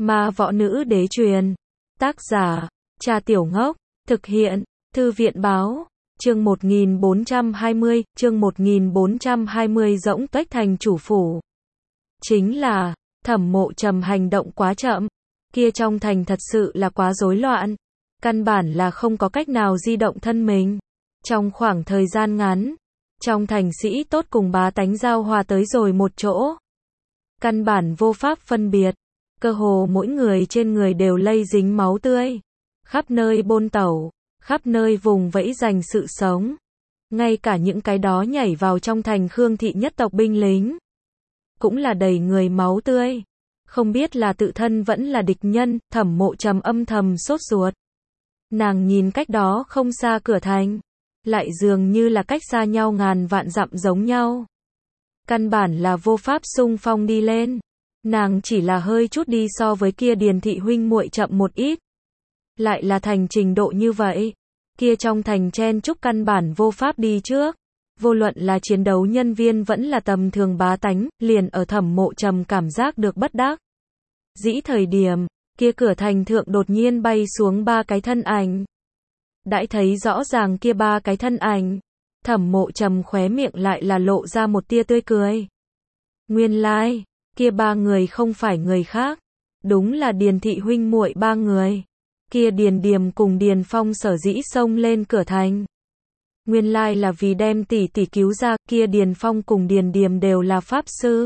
Ma võ nữ đế truyền. Tác giả, Trà Tiểu Ngốc. Thực hiện, Thư viện báo. Chương 1420, chương 1420 Dỗng Tuếch thành chủ phủ. Chính là, Thẩm Mộ Trầm hành động quá chậm. Kia trong thành thật sự là quá rối loạn. Căn bản là không có cách nào di động thân mình. Trong khoảng thời gian ngắn, trong thành sĩ tốt cùng bá tánh giao hòa tới rồi một chỗ. Căn bản vô pháp phân biệt. Cơ hồ mỗi người trên người đều lây dính máu tươi. Khắp nơi bôn tẩu, khắp nơi vùng vẫy giành sự sống. Ngay cả những cái đó nhảy vào trong thành Khương thị nhất tộc binh lính. Cũng là đầy người máu tươi. Không biết là tự thân vẫn là địch nhân, Thẩm Mộ Trầm âm thầm sốt ruột. Nàng nhìn cách đó không xa cửa thành. Lại dường như là cách xa nhau ngàn vạn dặm giống nhau. Căn bản là vô pháp xung phong đi lên. Nàng chỉ là hơi chút đi so với kia Điền thị huynh muội chậm một ít. Lại là thành trình độ như vậy. Kia trong thành chen chúc căn bản vô pháp đi trước. Vô luận là chiến đấu nhân viên vẫn là tầm thường bá tánh, liền ở Thẩm Mộ Trầm cảm giác được bất đắc dĩ thời điểm, kia cửa thành thượng đột nhiên bay xuống ba cái thân ảnh. Đãi thấy rõ ràng kia ba cái thân ảnh, Thẩm Mộ Trầm khóe miệng lại là lộ ra một tia tươi cười. Nguyên lai, kia ba người không phải người khác, đúng là Điền thị huynh muội ba người. Kia Điền Điềm cùng Điền Phong sở dĩ xông lên cửa thành. Nguyên lai là vì đem tỷ tỷ cứu ra, kia Điền Phong cùng Điền Điềm đều là pháp sư.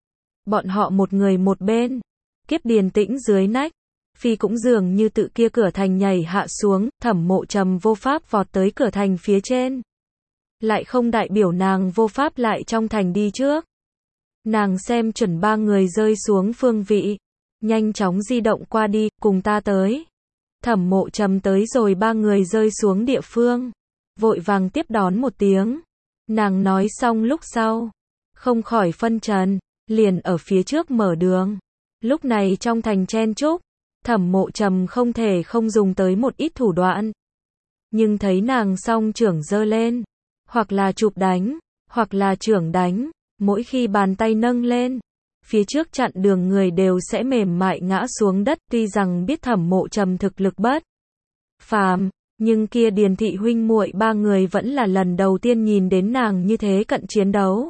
Bọn họ một người một bên, kiếp Điền Tĩnh dưới nách. Phi cũng dường như tự kia cửa thành nhảy hạ xuống, Thẩm Mộ Trầm vô pháp vọt tới cửa thành phía trên. Lại không đại biểu nàng vô pháp lại trong thành đi trước. Nàng xem chuẩn ba người rơi xuống phương vị. Nhanh chóng di động qua đi, cùng ta tới. Thẩm Mộ Trầm tới rồi ba người rơi xuống địa phương. Vội vàng tiếp đón một tiếng. Nàng nói xong lúc sau. Không khỏi phân trần. Liền ở phía trước mở đường. Lúc này trong thành chen chúc. Thẩm Mộ Trầm không thể không dùng tới một ít thủ đoạn. Nhưng thấy nàng song trưởng giơ lên. Hoặc là chụp đánh. Hoặc là trưởng đánh. Mỗi khi bàn tay nâng lên. Phía trước chặn đường người đều sẽ mềm mại ngã xuống đất. Tuy rằng biết Thẩm Mộ Trầm thực lực bất phàm. Nhưng kia Điền thị huynh muội ba người vẫn là lần đầu tiên nhìn đến nàng như thế cận chiến đấu.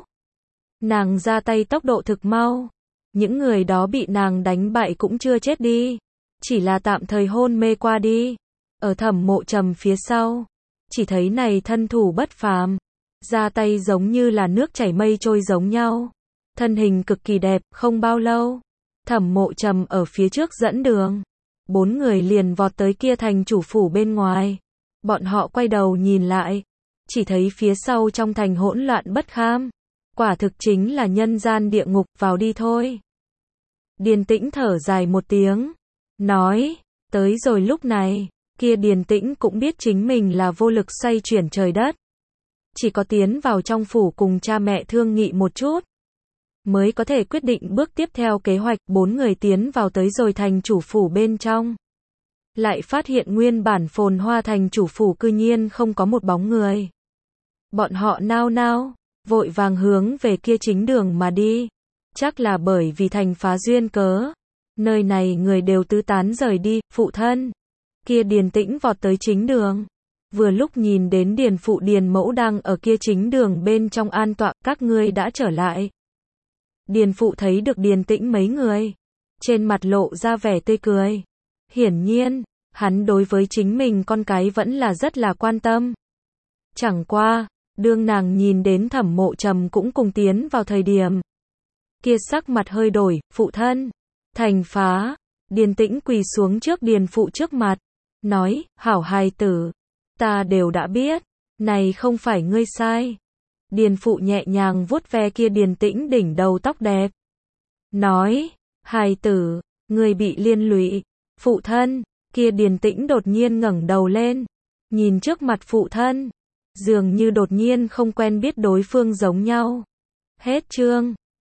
Nàng ra tay tốc độ thực mau. Những người đó bị nàng đánh bại cũng chưa chết đi. Chỉ là tạm thời hôn mê qua đi. Ở Thẩm Mộ Trầm phía sau. Chỉ thấy này thân thủ bất phàm. Ra tay giống như là nước chảy mây trôi giống nhau. Thân hình cực kỳ đẹp, không bao lâu. Thẩm Mộ Trầm ở phía trước dẫn đường. Bốn người liền vọt tới kia thành chủ phủ bên ngoài. Bọn họ quay đầu nhìn lại. Chỉ thấy phía sau trong thành hỗn loạn bất kham. Quả thực chính là nhân gian địa ngục, vào đi thôi. Điền Tĩnh thở dài một tiếng. Nói, tới rồi lúc này, kia Điền Tĩnh cũng biết chính mình là vô lực xoay chuyển trời đất. Chỉ có tiến vào trong phủ cùng cha mẹ thương nghị một chút. Mới có thể quyết định bước tiếp theo kế hoạch. Bốn người tiến vào tới rồi thành chủ phủ bên trong. Lại phát hiện nguyên bản phồn hoa thành chủ phủ cư nhiên không có một bóng người. Bọn họ nao nao, vội vàng hướng về kia chính đường mà đi. Chắc là bởi vì thành phá duyên cớ. Nơi này người đều tứ tán rời đi, phụ thân. Kia Điền Tĩnh vọt tới chính đường. Vừa lúc nhìn đến Điền phụ Điền mẫu đang ở kia chính đường bên trong an tọa, các ngươi đã trở lại. Điền phụ thấy được Điền Tĩnh mấy người. Trên mặt lộ ra vẻ tươi cười. Hiển nhiên, hắn đối với chính mình con cái vẫn là rất là quan tâm. Chẳng qua, đương nàng nhìn đến Thẩm Mộ Trầm cũng cùng tiến vào thời điểm. Kia sắc mặt hơi đổi, phụ thân. Thành phá. Điền Tĩnh quỳ xuống trước Điền phụ trước mặt. Nói, hảo hài tử. Ta đều đã biết. Này không phải ngươi sai. Điền phụ nhẹ nhàng vuốt ve kia Điền Tĩnh đỉnh đầu tóc đẹp. Nói, hài tử, ngươi bị liên lụy. Phụ thân, kia Điền Tĩnh đột nhiên ngẩng đầu lên. Nhìn trước mặt phụ thân. Dường như đột nhiên không quen biết đối phương giống nhau. Hết chương.